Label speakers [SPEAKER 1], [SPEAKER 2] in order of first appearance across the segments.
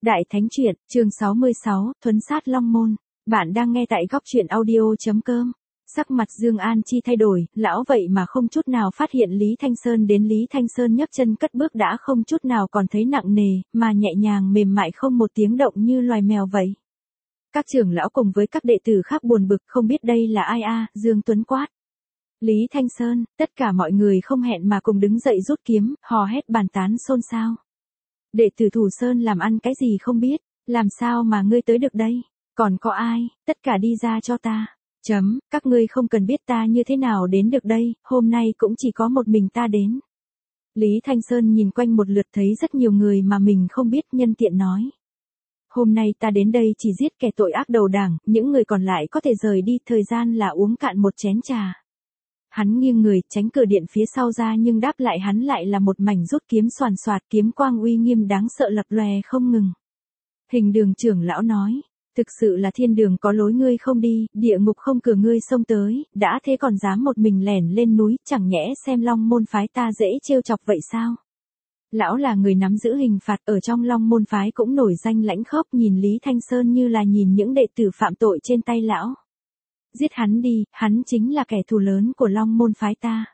[SPEAKER 1] Đại Thánh Truyện, chương 66, Thuấn sát Long Môn. Bạn đang nghe tại góc truyện audio.com. Sắc mặt Dương An Chi thay đổi, lão vậy mà không chút nào phát hiện Lý Thanh Sơn đến. Lý Thanh Sơn nhấc chân cất bước đã không chút nào còn thấy nặng nề, mà nhẹ nhàng mềm mại không một tiếng động như loài mèo vậy. Các trưởng lão cùng với các đệ tử khác buồn bực không biết đây là ai a. Dương Tuấn quát. Lý Thanh Sơn, tất cả mọi người không hẹn mà cùng đứng dậy rút kiếm, hò hét bàn tán xôn xao. Đệ tử Thủ Sơn làm ăn cái gì không biết, làm sao mà ngươi tới được đây? Còn có ai, tất cả đi ra cho ta. Các ngươi không cần biết ta như thế nào đến được đây, hôm nay cũng chỉ có một mình ta đến. Lý Thanh Sơn nhìn quanh một lượt thấy rất nhiều người mà mình không biết, nhân tiện nói. Hôm nay ta đến đây chỉ giết kẻ tội ác đầu đảng, những người còn lại có thể rời đi, thời gian là uống cạn một chén trà. Hắn nghiêng người, tránh cửa điện phía sau ra, nhưng đáp lại hắn lại là một mảnh rút kiếm xoàn xoạt, kiếm quang uy nghiêm đáng sợ lập lòe không ngừng. Hình Đường trưởng lão nói, thực sự là thiên đường có lối ngươi không đi, địa ngục không cửa ngươi xông tới, đã thế còn dám một mình lẻn lên núi, chẳng nhẽ xem Long môn phái ta dễ trêu chọc vậy sao? Lão là người nắm giữ hình phạt, ở trong Long môn phái cũng nổi danh lãnh khốc, nhìn Lý Thanh Sơn như là nhìn những đệ tử phạm tội trên tay lão. Giết hắn đi, hắn chính là kẻ thù lớn của Long môn phái ta.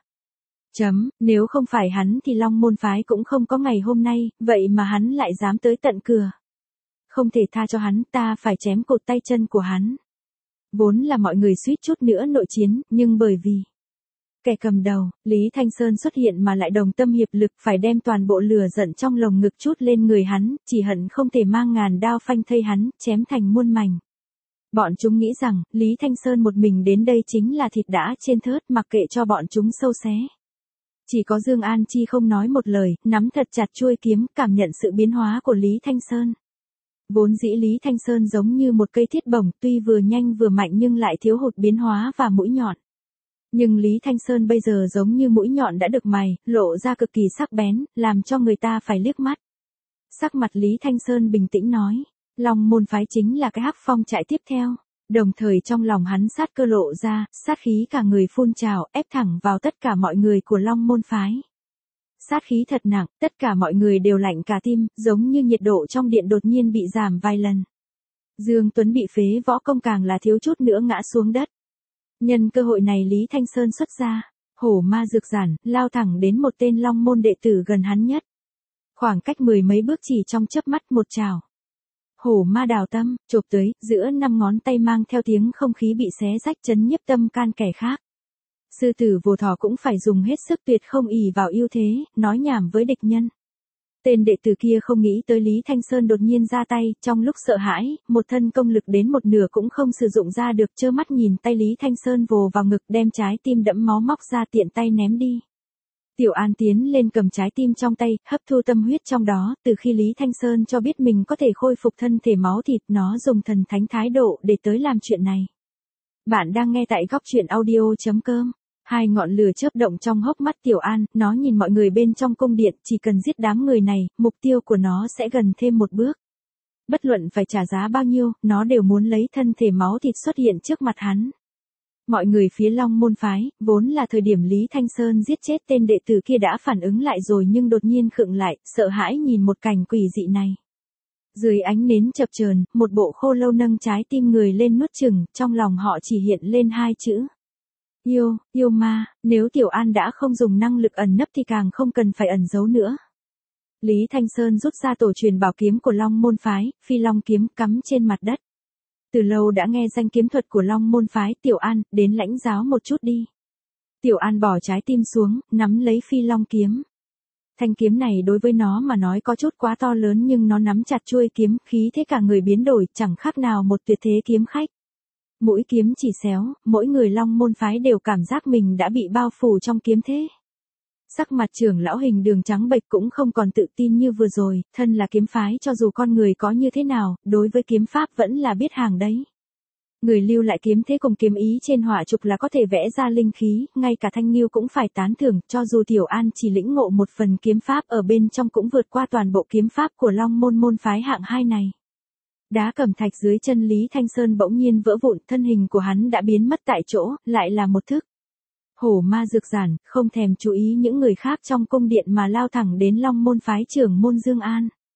[SPEAKER 1] Nếu không phải hắn thì Long môn phái cũng không có ngày hôm nay, vậy mà hắn lại dám tới tận cửa. Không thể tha cho hắn, ta phải chém cột tay chân của hắn. Vốn là mọi người suýt chút nữa nội chiến, nhưng bởi vì kẻ cầm đầu, Lý Thanh Sơn xuất hiện mà lại đồng tâm hiệp lực, phải đem toàn bộ lửa giận trong lồng ngực trút lên người hắn, chỉ hận không thể mang ngàn đao phanh thây hắn, chém thành muôn mảnh. Bọn chúng nghĩ rằng, Lý Thanh Sơn một mình đến đây chính là thịt đã trên thớt, mặc kệ cho bọn chúng sâu xé. Chỉ có Dương An Chi không nói một lời, nắm thật chặt chuôi kiếm, cảm nhận sự biến hóa của Lý Thanh Sơn. Vốn dĩ Lý Thanh Sơn giống như một cây thiết bổng, tuy vừa nhanh vừa mạnh nhưng lại thiếu hụt biến hóa và mũi nhọn. Nhưng Lý Thanh Sơn bây giờ giống như mũi nhọn đã được mài, lộ ra cực kỳ sắc bén, làm cho người ta phải liếc mắt. Sắc mặt Lý Thanh Sơn bình tĩnh nói. Long môn phái chính là cái hắc phong trại tiếp theo, đồng thời trong lòng hắn sát cơ lộ ra, sát khí cả người phun trào, ép thẳng vào tất cả mọi người của Long môn phái. Sát khí thật nặng, tất cả mọi người đều lạnh cả tim, giống như nhiệt độ trong điện đột nhiên bị giảm vài lần. Dương Tuấn bị phế võ công càng là thiếu chút nữa ngã xuống đất. Nhân cơ hội này Lý Thanh Sơn xuất ra, hổ ma rực rản, lao thẳng đến một tên Long môn đệ tử gần hắn nhất. Khoảng cách mười mấy bước chỉ trong chớp mắt một trảo. Hổ ma đào tâm, chộp tới, giữa 5 ngón tay mang theo tiếng không khí bị xé rách, chấn nhiếp tâm can kẻ khác. Sư tử Vô Thỏ cũng phải dùng hết sức, tuyệt không ỷ vào ưu thế, nói nhảm với địch nhân. Tên đệ tử kia không nghĩ tới Lý Thanh Sơn đột nhiên ra tay, trong lúc sợ hãi, một thân công lực đến một nửa cũng không sử dụng ra được, trơ mắt nhìn tay Lý Thanh Sơn vồ vào ngực, đem trái tim đẫm máu móc ra tiện tay ném đi. Tiểu An tiến lên cầm trái tim trong tay, hấp thu tâm huyết trong đó, từ khi Lý Thanh Sơn cho biết mình có thể khôi phục thân thể máu thịt, nó dùng thần thánh thái độ để tới làm chuyện này. Bạn đang nghe tại góc truyện audio.com. Hai ngọn lửa chớp động trong hốc mắt Tiểu An, nó nhìn mọi người bên trong cung điện, chỉ cần giết đám người này, mục tiêu của nó sẽ gần thêm một bước. Bất luận phải trả giá bao nhiêu, nó đều muốn lấy thân thể máu thịt xuất hiện trước mặt hắn. Mọi người phía Long môn phái, vốn là thời điểm Lý Thanh Sơn giết chết tên đệ tử kia đã phản ứng lại rồi, nhưng đột nhiên khựng lại, sợ hãi nhìn một cảnh quỷ dị này. Dưới ánh nến chập chờn, một bộ khô lâu nâng trái tim người lên nuốt chửng, trong lòng họ chỉ hiện lên hai chữ. Yêu ma, nếu Tiểu An đã không dùng năng lực ẩn nấp thì càng không cần phải ẩn giấu nữa. Lý Thanh Sơn rút ra tổ truyền bảo kiếm của Long môn phái, Phi Long kiếm, cắm trên mặt đất. Từ lâu đã nghe danh kiếm thuật của Long môn phái, Tiểu An, đến lãnh giáo một chút đi. Tiểu An bỏ trái tim xuống, nắm lấy Phi Long kiếm. Thanh kiếm này đối với nó mà nói có chút quá to lớn, nhưng nó nắm chặt chuôi kiếm, khí thế cả người biến đổi, chẳng khác nào một tuyệt thế kiếm khách. Mũi kiếm chỉ xéo, mỗi người Long môn phái đều cảm giác mình đã bị bao phủ trong kiếm thế. Sắc mặt trưởng lão Hình Đường trắng bệch, cũng không còn tự tin như vừa rồi, thân là kiếm phái, cho dù con người có như thế nào, đối với kiếm pháp vẫn là biết hàng đấy. Người lưu lại kiếm thế cùng kiếm ý trên họa trục là có thể vẽ ra linh khí, ngay cả Thanh Nghiêu cũng phải tán thưởng, cho dù Tiểu An chỉ lĩnh ngộ một phần kiếm pháp ở bên trong cũng vượt qua toàn bộ kiếm pháp của Long môn phái hạng 2 này. Đá cẩm thạch dưới chân Lý Thanh Sơn bỗng nhiên vỡ vụn, thân hình của hắn đã biến mất tại chỗ, lại là một thức. Hổ ma rực rản, không thèm chú ý những người khác trong cung điện mà lao thẳng đến Long môn phái trưởng môn Dương An.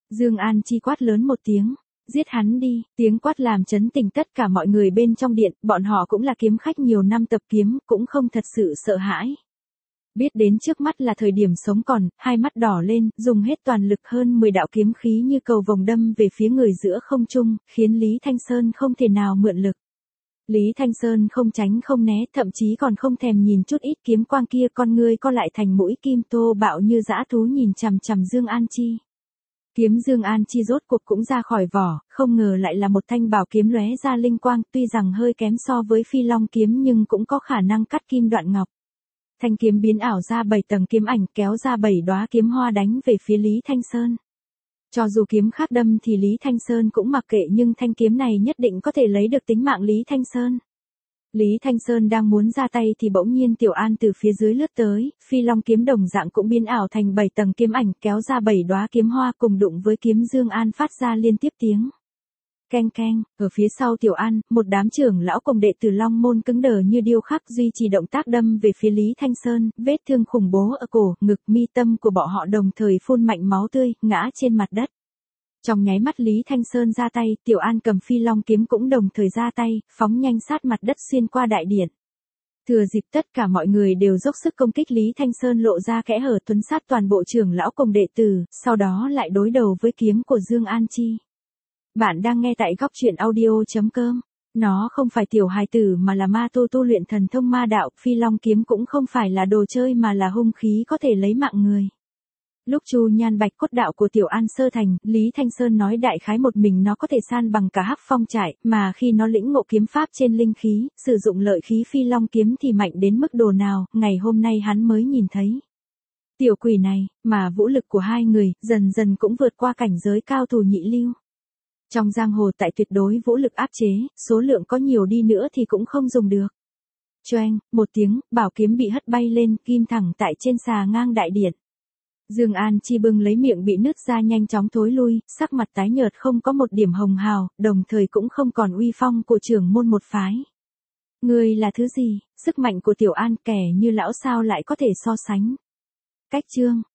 [SPEAKER 1] Dương An Chi quát lớn một tiếng, giết hắn đi, tiếng quát làm chấn tỉnh tất cả mọi người bên trong điện, bọn họ cũng là kiếm khách nhiều năm tập kiếm, cũng không thật sự sợ hãi. Biết đến trước mắt là thời điểm sống còn, hai mắt đỏ lên, dùng hết toàn lực hơn 10 đạo kiếm khí như cầu vồng đâm về phía người giữa không trung, khiến Lý Thanh Sơn không thể nào mượn lực. Lý Thanh Sơn không tránh không né, thậm chí còn không thèm nhìn chút ít kiếm quang kia, con ngươi co lại thành mũi kim tô bạo như dã thú nhìn chằm chằm Dương An Chi. Kiếm Dương An Chi rốt cuộc cũng ra khỏi vỏ, không ngờ lại là một thanh bảo kiếm lóe ra linh quang, tuy rằng hơi kém so với Phi Long kiếm nhưng cũng có khả năng cắt kim đoạn ngọc. Thanh kiếm biến ảo ra 7 tầng kiếm ảnh, kéo ra 7 đóa kiếm hoa đánh về phía Lý Thanh Sơn. Cho dù kiếm khác đâm thì Lý Thanh Sơn cũng mặc kệ, nhưng thanh kiếm này nhất định có thể lấy được tính mạng Lý Thanh Sơn. Lý Thanh Sơn đang muốn ra tay thì bỗng nhiên Tiểu An từ phía dưới lướt tới, Phi Long kiếm đồng dạng cũng biến ảo thành 7 tầng kiếm ảnh, kéo ra 7 đóa kiếm hoa cùng đụng với kiếm Dương An phát ra liên tiếp tiếng keng keng. Ở phía sau Tiểu An, một đám trưởng lão cùng đệ tử Long môn cứng đờ như điêu khắc duy trì động tác đâm về phía Lý Thanh Sơn, vết thương khủng bố ở cổ, ngực, mi tâm của bọn họ đồng thời phun mạnh máu tươi, ngã trên mặt đất. Trong nháy mắt Lý Thanh Sơn ra tay, Tiểu An cầm Phi Long kiếm cũng đồng thời ra tay, phóng nhanh sát mặt đất xuyên qua đại điện. Thừa dịp tất cả mọi người đều dốc sức công kích, Lý Thanh Sơn lộ ra kẽ hở tuấn sát toàn bộ trưởng lão cùng đệ tử, sau đó lại đối đầu với kiếm của Dương An Chi. Bạn đang nghe tại góc truyện audio.com. Nó không phải tiểu hài tử mà là ma tu luyện thần thông ma đạo, Phi Long kiếm cũng không phải là đồ chơi mà là hung khí có thể lấy mạng người. Lúc Chu Nhan Bạch cốt đạo của Tiểu An sơ thành, Lý Thanh Sơn nói đại khái một mình nó có thể san bằng cả Hắc Phong trại, mà khi nó lĩnh ngộ kiếm pháp trên linh khí, sử dụng lợi khí Phi Long kiếm thì mạnh đến mức độ nào, ngày hôm nay hắn mới nhìn thấy. Tiểu quỷ này, mà vũ lực của hai người, dần dần cũng vượt qua cảnh giới cao thủ nhị lưu. Trong giang hồ tại tuyệt đối vũ lực áp chế, số lượng có nhiều đi nữa thì cũng không dùng được. Choeng, một tiếng, bảo kiếm bị hất bay lên, kim thẳng tại trên xà ngang đại điện. Dương An Chi bưng lấy miệng bị nứt ra nhanh chóng thối lui, sắc mặt tái nhợt không có một điểm hồng hào, đồng thời cũng không còn uy phong của trưởng môn một phái. Ngươi là thứ gì? Sức mạnh của Tiểu An kẻ như lão sao lại có thể so sánh? Cách chương